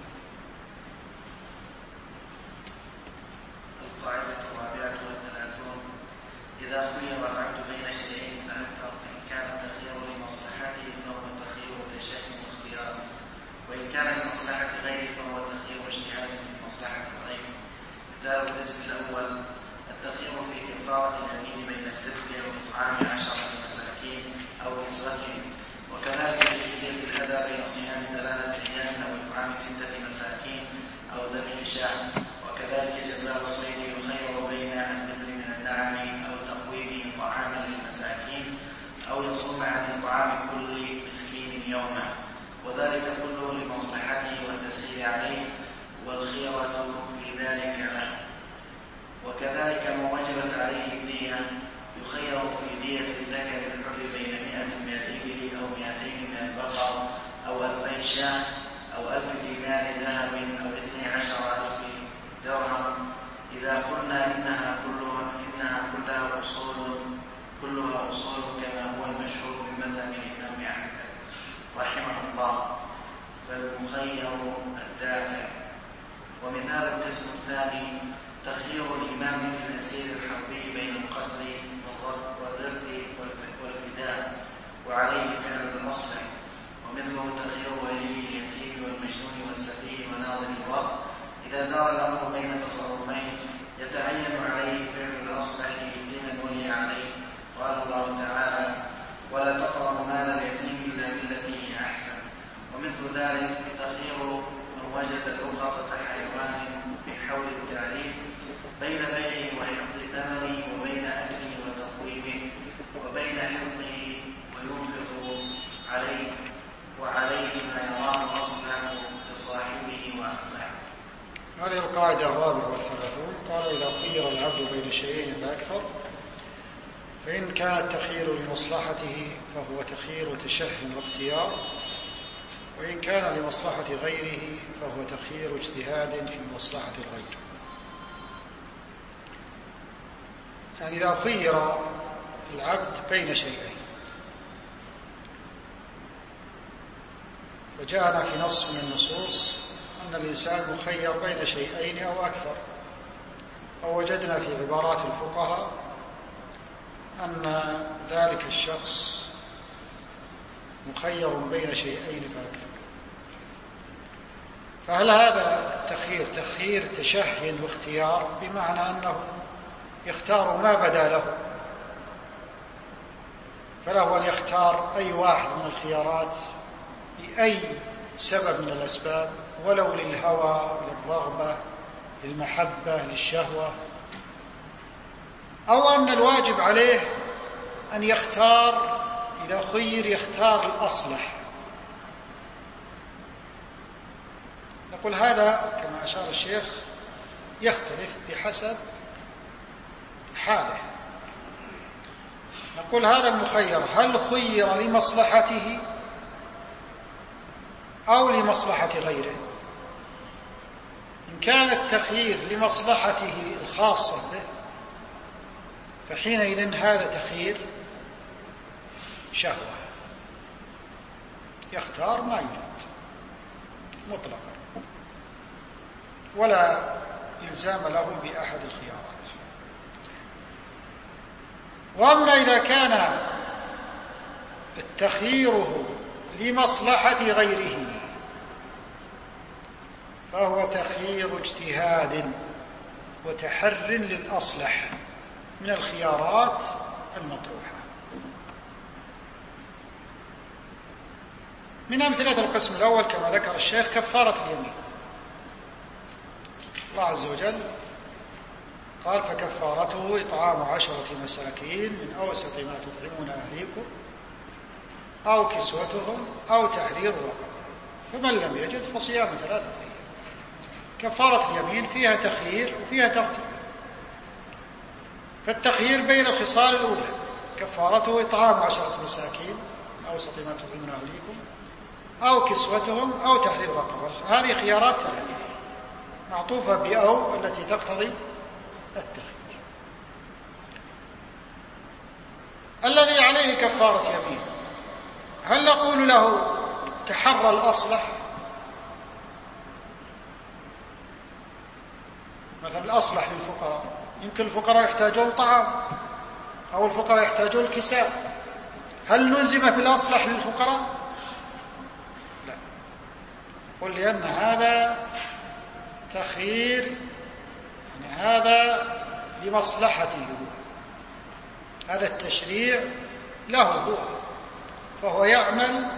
القاعدة 34 إذا خير العبد بين شيئين فأكثر فإن كان التخيير لمصلحته فهو تخيير تشاء واختيار، وإن كان لمصلحة غيره فهو تخيير اجتهاد في مصلحة غيره. مثال القسم الأول التخيير في كفارة اليمين بين الرفق أو إطعام 10 مساكين أو كسوتهم، وكذلك تخيير الأذى بين صيام 3 أيام أو إطعام 6 مساكين أو ذبح شاة، وكذلك جزاء الصيد يخير بين النذر من النعم أو تقويم طعاما للمساكين أو يصوم عن إطعام كل مسكين يوما، وذلك كله لمصلحته والتسهيل عليه والخيرة في ذلك له. وكذلك ما وجبت عليه الدية يخير في دية الذكر الحر بين 100 من الإبل أو 200 من البقر أو 2000 شاة أو 1000 دينار ذهب أو 12,000 درهم، إذا قلنا إنها كلها أصول كما هو المشهور من مذهب الإمام أحمد رحمه الله، فالمخير الدافع. ومثال القسم الثاني تخيير الإمام في الأسير الحربي بين القتل والرد والفداء وعليه فعل الأصلح، ومثله تخيير ولي اليتيم والمجنون والسفيه وناظر الوقت. إذا دار الأمر بين تصرفين يتعين عليه فعل الأصلح لمن ولي عليه. قال الله تعالى ولا تقربوا مال اليتيم إلا بالتي هي أحسن. ومثل ذلك تخيير من وجد لقطة حيوان بحول التعريف بين بيعه وحفظ ثمنه وبين أكله وتقويمه وبين حفظه وينفق عليه وعليه ما يراه أصلح لصاحبه وأخلعه. هذه القاعدة 34 قال إذا خير العبد بين شيئين فأكثر فإن كان التخيير لمصلحته فهو تخيير تشهٍ واختيار، وإن كان لمصلحة غيره فهو تخيير اجتهاد في مصلحة الغير. يعني إذا خير العبد بين شيئين، وجاءنا في نص من النصوص أن الإنسان مخير بين شيئين أو أكثر، أو وجدنا في عبارات الفقهاء أن ذلك الشخص مخير بين شيئين فأكثر. فهل هذا التخيير تخيير تشهٍ واختيار بمعنى أنه يختار ما بدا له، فله أن يختار أي واحد من الخيارات لأي سبب من الأسباب ولو للهوى للرغبة للمحبة للشهوة، أو أن الواجب عليه أن يختار إذا خير يختار الأصلح؟ نقول هذا كما أشار الشيخ يختلف بحسب حاله. نقول هذا المخير هل خير لمصلحته أو لمصلحة غيره؟ إن كان التخيير لمصلحته الخاصة به فحينئذ هذا تخيير شهوة، يختار ما يريد مطلقا ولا إلزام له بأحد الخيارات. وأما إذا كان التخيير لمصلحة غيره فهو تخيير اجتهاد وتحر للأصلح من الخيارات المطروحة. من أمثلة القسم الأول كما ذكر الشيخ كفارة اليمين. الله عز وجل قال: فكفارته إطعام 10 مساكين من أوسط ما تطعمون أهليكم أو كسوتهم أو تحرير رقبة، فمن لم يجد فصيام 3 أيام. كفارة اليمين فيها تخيير وفيها ترتيب. فالتخيير بين الخصال الأولى: كفارته إطعام 10 مساكين من أوسط ما تطعمون أهليكم أو كسوتهم أو تحرير رقبة. هذه خيارات 3 معطوفة بأو التي تقتضي التخيير. الذي عليه كفارة يمين، هل نقول له تحرى الأصلح؟ مثلا الأصلح للفقراء، يمكن الفقراء يحتاجون طعام أو الفقراء يحتاجون كساء، هل نلزم في الأصلح للفقراء؟ لا، قل لأن هذا تخيير، يعني هذا لمصلحته، هذا التشريع له هو، فهو يعمل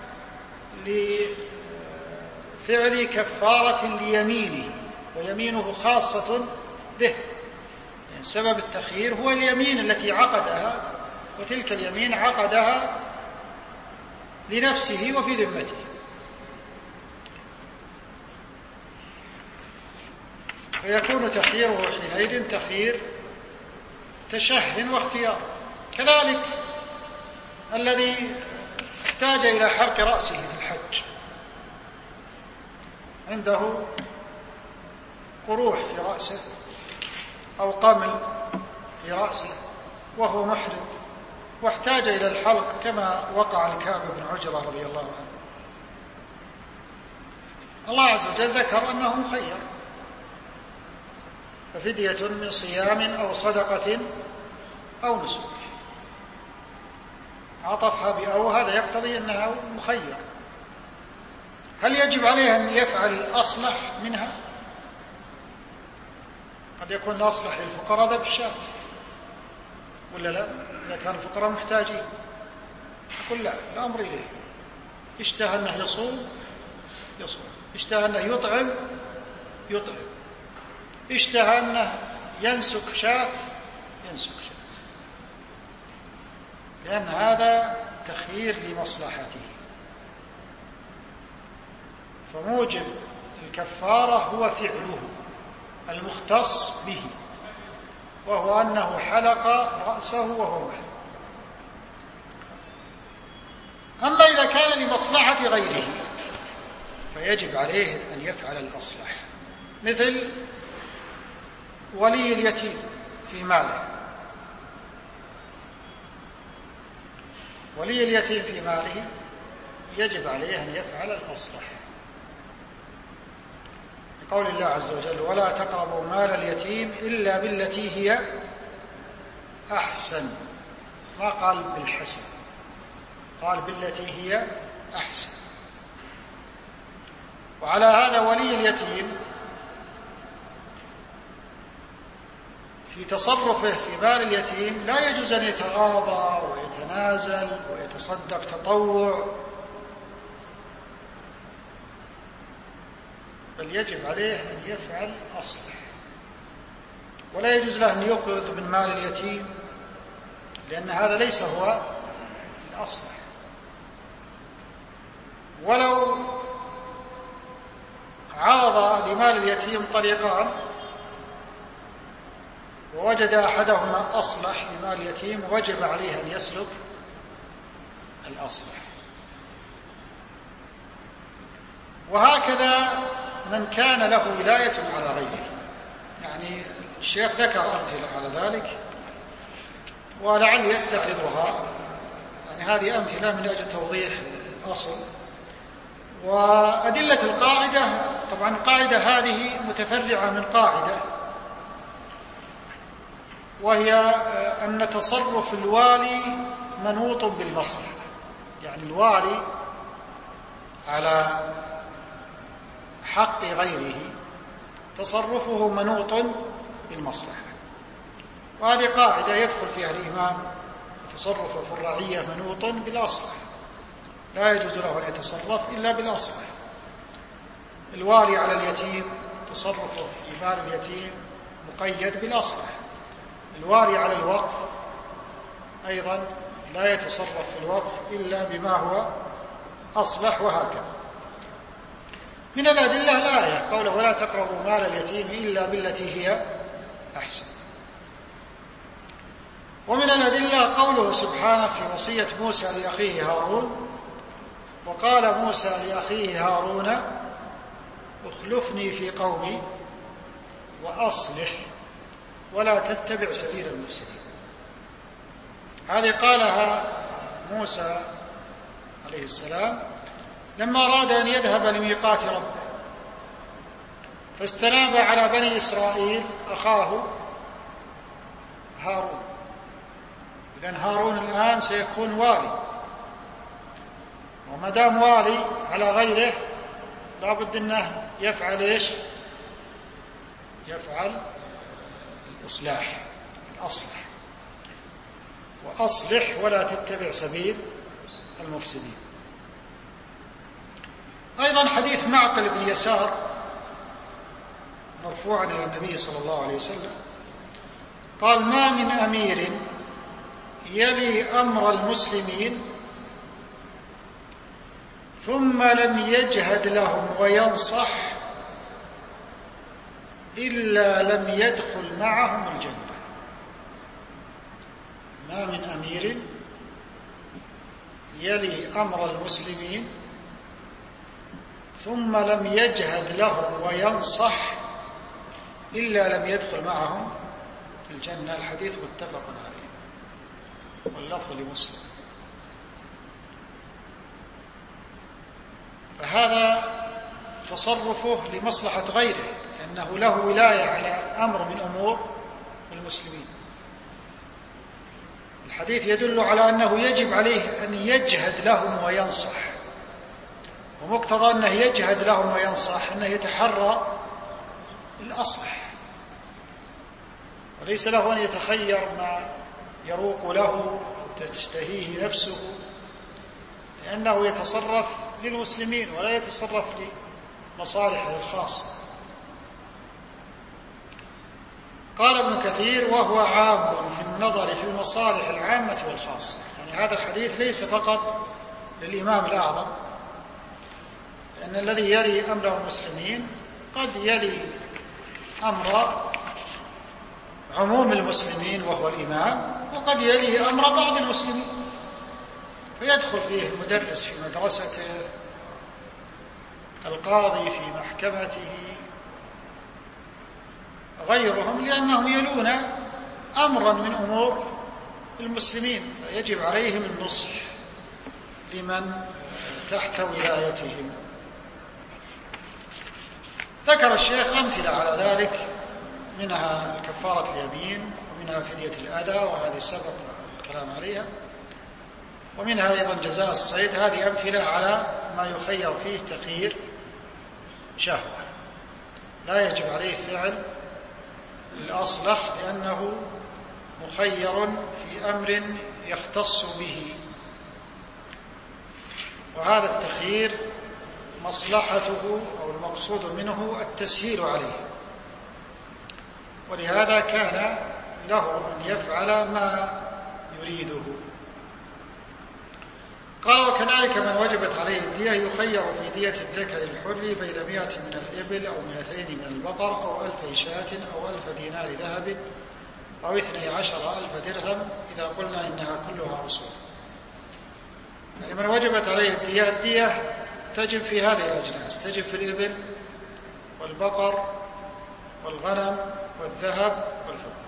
لفعل كفارة ليمينه، ويمينه خاصة به، يعني سبب التخيير هو اليمين التي عقدها، وتلك اليمين عقدها لنفسه وفي ذمته. ويكون تخييره حينئذ تخيير تشه واختيار. كذلك الذي احتاج إلى حرق رأسه في الحج، عنده قروح في رأسه أو قمل في رأسه وهو محرم، واحتاج إلى الحلق كما وقع لكعب بن عجرة رضي الله عنه. الله عز وجل ذكر أنه مخير، ففدية من صيام أو صدقة أو نسك، عطفها بأو، هذا يقتضي أنها مخير. هل يجب عليه أن يفعل الأصلح منها؟ قد يكون الأصلح للفقراء ذبح الشاة، ولا لا؟ إذا كان الفقراء محتاجين أقول لا، الأمر إليه. اشتهى أنه يصوم يصوم، اشتهى أنه يطعم يطعم، اشتهى أنه ينسك شاة ينسك شاة، لأن هذا تخيير لمصلحته. فموجب الكفارة هو فعله المختص به، وهو أنه حلق رأسه وهو محرم. أما إذا كان لمصلحة غيره فيجب عليه أن يفعل الأصلح، مثل ولي اليتيم في ماله. ولي اليتيم في ماله يجب عليه أن يفعل الأصلح، لقول الله عز وجل: ولا تقربوا مال اليتيم إلا بالتي هي أحسن. ما قال بالحسن، قال بالتي هي أحسن. وعلى هذا ولي اليتيم في تصرفه في مال اليتيم لا يجوز أن يتغاضى ويتنازل ويتصدق تطوع، بل يجب عليه أن يفعل أصلح. ولا يجوز له أن يقرض من مال اليتيم، لأن هذا ليس هو الأصلح. ولو عرض لمال اليتيم طريقان ووجد أحدهما أصلح لمال اليتيم وجب عليه أن يسلك الأصلح. وهكذا من كان له ولاية على غيره، يعني الشيخ ذكر أمثلة على ذلك ولعلي يستعرضها، يعني هذه أمثلة من أجل توضيح الأصل. وأدلة القاعدة، طبعا القاعدة هذه متفرعة من قاعدة، وهي أن تصرف الوالي منوط بالمصلحة. يعني الوالي على حق غيره تصرفه منوط بالمصلحة، وهذه قاعدة يدخل فيها الإمام تصرفه في الرعية منوط بالأصلح، لا يجوز له أن يتصرف إلا بالأصلح. الوالي على اليتيم تصرفه في مال اليتيم مقيد بالأصلح، الوالي على الوقف أيضا لا يتصرف في الوقف إلا بما هو أصلح، وهكذا. من الأدلة الآية قوله ولا تقربوا مال اليتيم إلا بالتي هي أحسن. ومن الأدلة قوله سبحانه في وصية موسى لأخيه هارون: وقال موسى لأخيه هارون اخلفني في قومي وأصلح ولا تتبع سبيل المفسدين. هذه قالها موسى عليه السلام لما أراد أن يذهب لميقات ربه، فاستناب على بني إسرائيل أخاه هارون، لأن هارون الآن سيكون والي، وما دام والي على غيره لا بد أنه يفعل إيش؟ يفعل الإصلاح، الأصلح، وأصلح ولا تتبع سبيل المفسدين. أيضا حديث معقل بن يسار مرفوعا إلى النبي صلى الله عليه وسلم قال: ما من أمير يلي أمر المسلمين ثم لم يجهد لهم وينصح إلا لم يدخل معهم الجنة. ما من أمير يلي أمر المسلمين ثم لم يجهد لهم وينصح إلا لم يدخل معهم الجنة. الحديث متفق عليه واللفظ لمسلم. فهذا تصرفه لمصلحة غيره، لأنه له ولاية على أمر من أمور المسلمين. الحديث يدل على أنه يجب عليه أن يجهد لهم وينصح، ومقتضى أنه يجهد لهم وينصح أنه يتحرى الأصلح، وليس له أن يتخير ما يروق له تشتهيه نفسه، لأنه يتصرف للمسلمين ولا يتصرف لمصالحه الخاصة. قال ابن كثير: وهو عام في النظر في المصالح العامة والخاصة. يعني هذا الحديث ليس فقط للإمام الأعظم، لأن الذي يلي أمر المسلمين قد يلي أمر عموم المسلمين وهو الإمام، وقد يلي أمر بعض المسلمين، فيدخل فيه المدرس في مدرسته، القاضي في محكمته، غيرهم، لأنهم يلون أمرا من أمور المسلمين، فيجب عليهم النصح لمن تحت ولايتهم. ذكر الشيخ أمثلة على ذلك، منها كفارة اليمين، ومنها فدية الأذى، وهذه سبق الكلام عليها، ومنها أيضا جزاء الصيد. هذه أمثلة على ما يخير فيه تخيير شهوة، لا يجب عليه فعل الأصلح لأنه مخير في أمر يختص به، وهذا التخيير مصلحته أو المقصود منه التسهيل عليه، ولهذا كان له أن يفعل ما يريده. قال: وكذلك من وجبت عليه الدية يخير في دية الذكر الحر بين 100 من الإبل أو 200 من البقر أو 1000 شاة أو 1000 دينار ذهب أو 12,000 درهم، إذا قلنا إنها كلها أصول. يعني من وجبت عليه الدية، الدية تجب في هذه الأجناس، تجب في الإبل والبقر والغنم والذهب والفضة.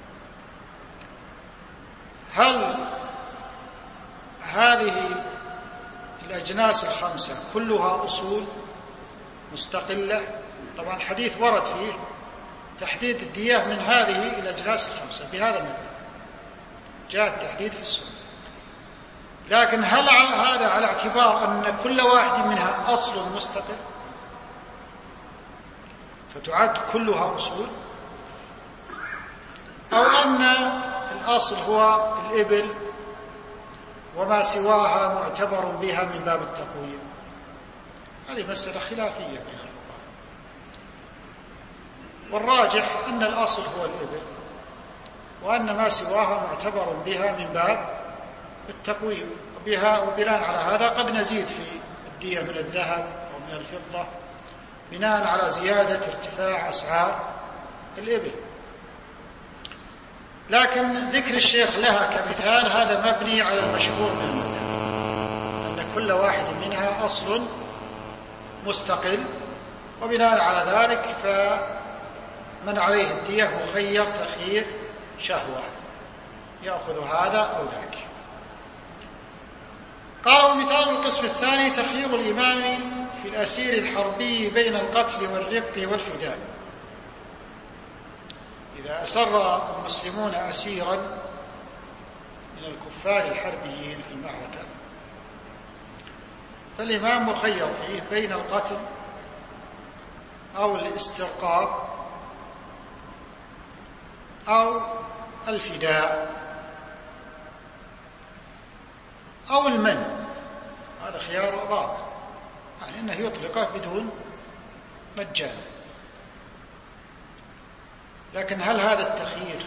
هل هذه الأجناس الخمسة كلها أصول مستقلة؟ طبعا الحديث ورد فيه تحديد الدية من هذه الأجناس الخمسة بهذا المثال، جاء التحديد في السنة، لكن هل هذا على اعتبار أن كل واحد منها أصل مستقل؟ فتعد كلها أصول، أو أن الأصل هو الإبل وما سواها معتبر بها من باب التقويم. هذه مسألة خلافية بين الفقهاء، والراجح أن الأصل هو الإبل، وأن ما سواها معتبر بها من باب التقويم بها. وبناء على هذا قد نزيد في الدية من الذهب أو من الفضة بناء على زيادة ارتفاع أسعار الإبل. لكن ذكر الشيخ لها كمثال هذا مبني على المشهور من المذهب، أن كل واحد منها أصل مستقل، وبناء على ذلك فمن عليه الدية مخير تخيير شهوة، يأخذ هذا أو ذاك. قالوا مثال القسم الثاني تخيير الإمام في الأسير الحربي بين القتل والرق والفداء. إذا أسر المسلمون أسيرا من الكفار الحربيين في المعركة، فالإمام مخير فيه بين القتل أو الاسترقاق أو الفداء أو المنع. هذا خيار رابع، يعني أنه يطلقه بدون مجال. لكن هل هذا التخيير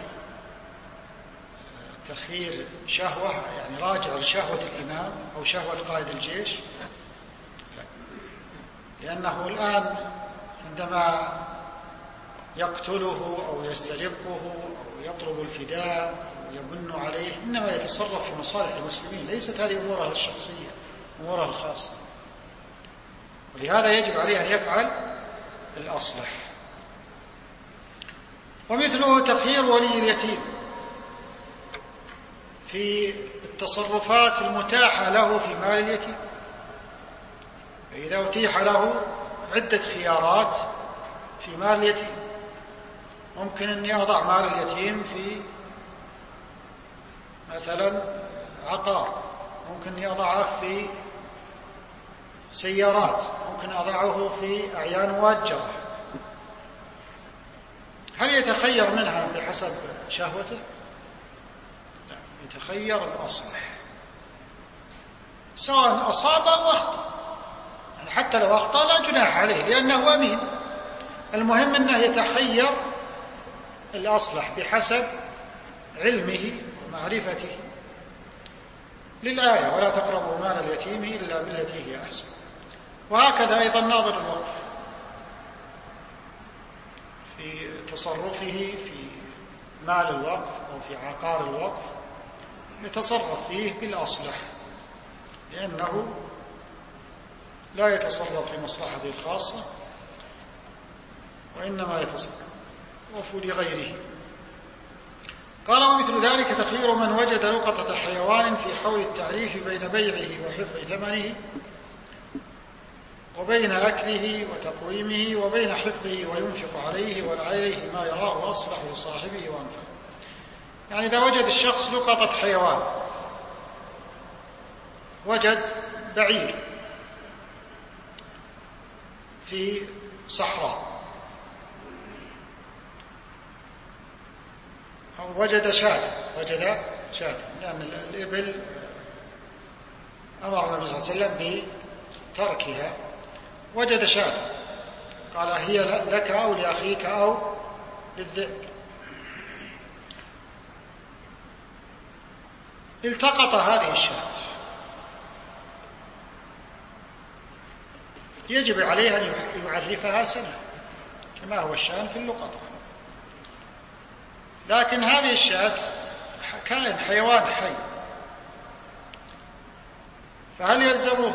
تخيير شهوة، يعني راجع لشهوة الإمام أو شهوة قائد الجيش؟ لا، لأنه الآن عندما يقتله أو يسترقه أو يطلب الفداء أو يمن عليه إنما يتصرف في مصالح المسلمين، ليست هذه أموره الشخصية، أموره الخاصة، ولهذا يجب عليه أن يفعل الأصلح. ومثله تخيير ولي اليتيم في التصرفات المتاحة له في مال اليتيم، فإذا أتيح له عدة خيارات في مال اليتيم، ممكن أن يضع مال اليتيم في مثلا عقار، ممكن يضعه في سيارات، ممكن أضعه في أعيان مؤجرة. هل يتخير منها بحسب شهوته؟ لا، يتخير الأصلح سواء أصاب أو أخطأ، يعني حتى لو أخطأ لا جناح عليه لأنه أمين. المهم أنه يتخير الأصلح بحسب علمه ومعرفته للآية: ولا تقربوا مال اليتيم إلا بالتي هي أحسن. وهكذا أيضا ناظر الوقف في تصرفه في مال الوقف أو في عقار الوقف يتصرف فيه بالأصلح، لأنه لا يتصرف في مصلحته الخاصة، وإنما يتصرف لغيره. قال: ومثل ذلك تخيير من وجد لقطة حيوان في حول التعريف بين بيعه وحفظ ثمنه، وبين أكله وتقويمه، وبين حفظه وينفق عليه وعليه ما يراه أصلح لصاحبه وأنفع. يعني إذا وجد الشخص لقطة حيوان، وجد بعير في صحراء، أو وجد شاة، لأن الإبل أمر النبي صلى الله عليه وسلم بتركها. وجد شاة، قال: هي لك أو لأخيك أو للذئب. التقط هذه الشاة، يجب عليه أن يعرفها سنة كما هو الشأن في اللقطة. لكن هذه الشاة كائن حيوان حي، فهل يلزمه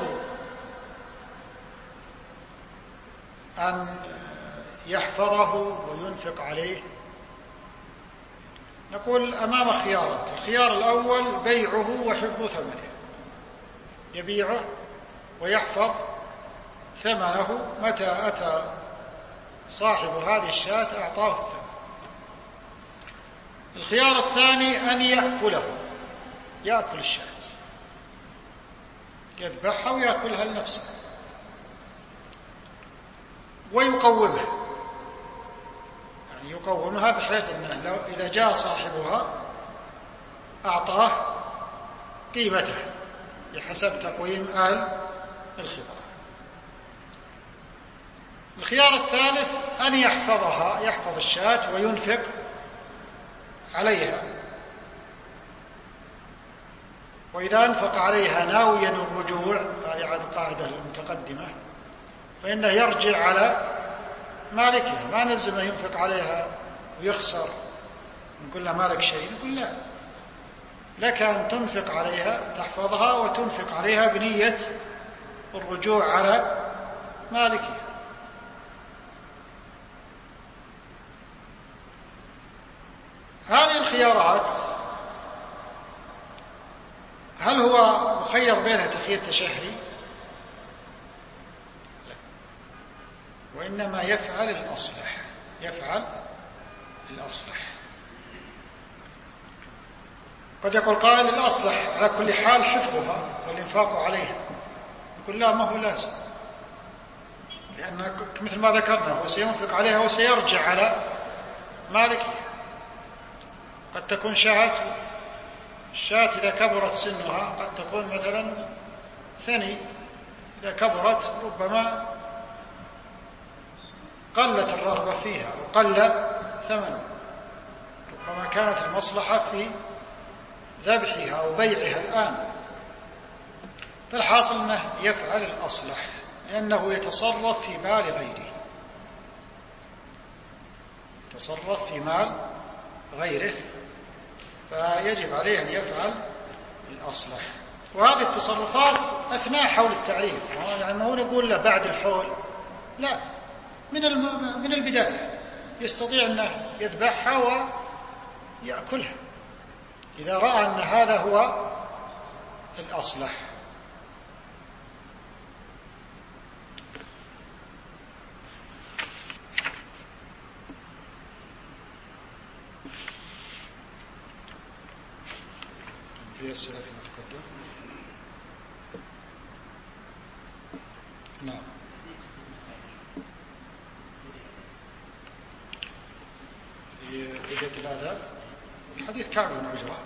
أن يحفظه وينفق عليه؟ نقول أمام خيارات. الخيار الأول بيعه وحفظ ثمنه، يبيعه ويحفظ ثمنه، متى أتى صاحب هذه الشاة أعطاه الثمن. الخيار الثاني أن يأكله، يأكل الشاة، يذبحها ويأكلها لنفسه ويقومها، يعني يقومها بحيث أنه لو إذا جاء صاحبها أعطاه قيمته بحسب تقويم أهل الخبرة. الخيار الثالث أن يحفظ الشاة وينفق عليها، وإذا أنفق عليها ناويا الرجوع، هذه على القاعدة المتقدمة، فإنه يرجع على مالكها، ما نلزم ينفق عليها ويخسر، نقول له مالك شيء، نقول لا، لك أن تنفق عليها، تحفظها وتنفق عليها بنية الرجوع على مالكها. هذه الخيارات هل هو مخير بينها تخيير تشهي؟ لا، وإنما يفعل الأصلح. قد يقول قائل الأصلح على كل حال حفظها والإنفاق عليها، يقول لا، ما هو لازم، لأن مثل ما ذكرنا هو سينفق عليها وسيرجع على مالكها. قد تكون شاة إذا كبرت سنها قد تكون مثلا ثني، إذا كبرت ربما قلت الرغبة فيها وقل ثمنها، ربما كانت المصلحة في ذبحها أو بيعها الآن. فالحاصل أنه يفعل الأصلح، لأنه يتصرف في مال غيره، يتصرف في مال غيره، فيجب عليه أن يفعل الأصلح. وهذه التصرفات أثناء حول التعريف، يعني ما هو نقول له بعد الحول، لا، من البداية يستطيع أنه يذبحها ويأكلها إذا رأى أن هذا هو الأصلح. في أسئلة فيما تقدم؟ نعم. في بيت الآداب حديث كعب بن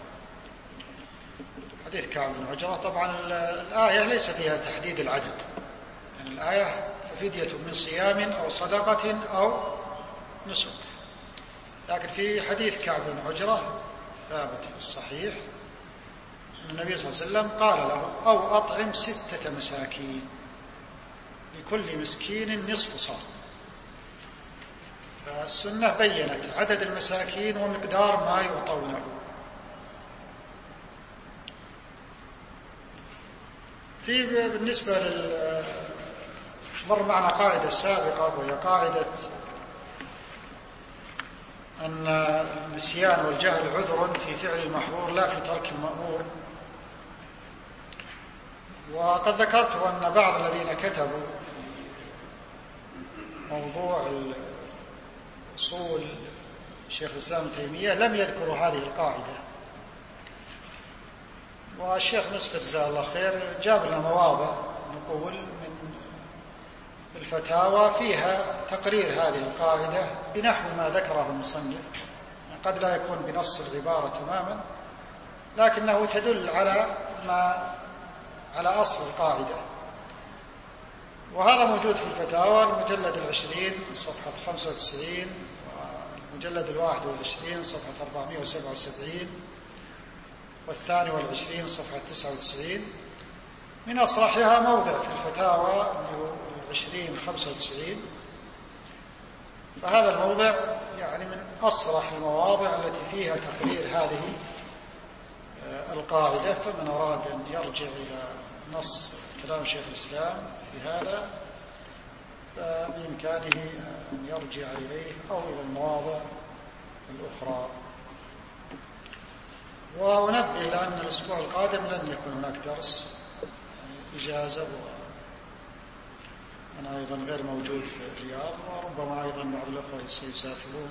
عجرة، طبعا الآية ليس فيها تحديد العدد، يعني الآية ففدية من صيام أو صدقة أو نسك، لكن في حديث كعب بن عجرة ثابت في الصحيح أن النبي صلى الله عليه وسلم قال له: أو أطعم 6 مساكين، لكل مسكين نصف صاع. فالسنة بيّنت عدد المساكين ومقدار ما يعطونه. بالنسبة مر معنا قاعدة سابقة، وهي قاعدة أن النسيان والجهل عذر في فعل المحظور لا في ترك المأمور. وقد ذكرت أن بعض الذين كتبوا موضوع أصول شيخ الإسلام ابن تيمية لم يذكروا هذه القاعدة، والشيخ نصف جزاه الله خير جاب لنا مواضع نقول من الفتاوى فيها تقرير هذه القاعدة بنحو ما ذكره المصنف، قد لا يكون بنص العبارة تماما، لكنه تدل على أصل القاعدة. وهذا موجود في الفتاوى المجلد 20 صفحة 95، والمجلد 21 صفحة 477، والثاني 20 صفحة 99. من أصرحها موضع في الفتاوى 20-95، فهذا الموضع يعني من أصرح المواضع التي فيها تقرير هذه القاعدة. فمن أراد أن يرجع إلى نص كلام شيخ الإسلام في هذا فبإمكانه أن يرجع إليه أو إلى المواضع الأخرى. ونبه إلى أن الأسبوع القادم لن يكون هناك درس، إجازة، وأنا أيضا غير موجود في الرياض، وربما أيضا بعض الأخوة سيسافرون،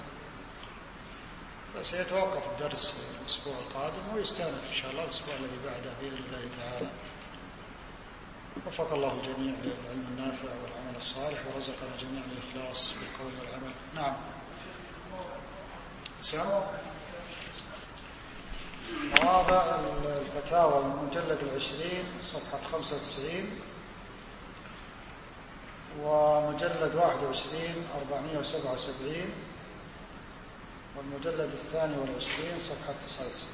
فسيتوقف الدرس الأسبوع القادم ويستأنف إن شاء الله الأسبوع الذي بعده بإذن الله تعالى. وفق الله الجميع للعلم النافع والعمل الصالح، ورزقنا جميعا الإخلاص في القول والعمل. نعم. مواضع الفتاوى المجلد 20 صفحة 95 ومجلد 21 477 والمجلد 22 صفحة 99.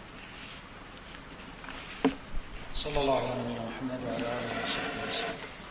صلى الله على نبينا محمد وعلى آله وصحبه وسلم.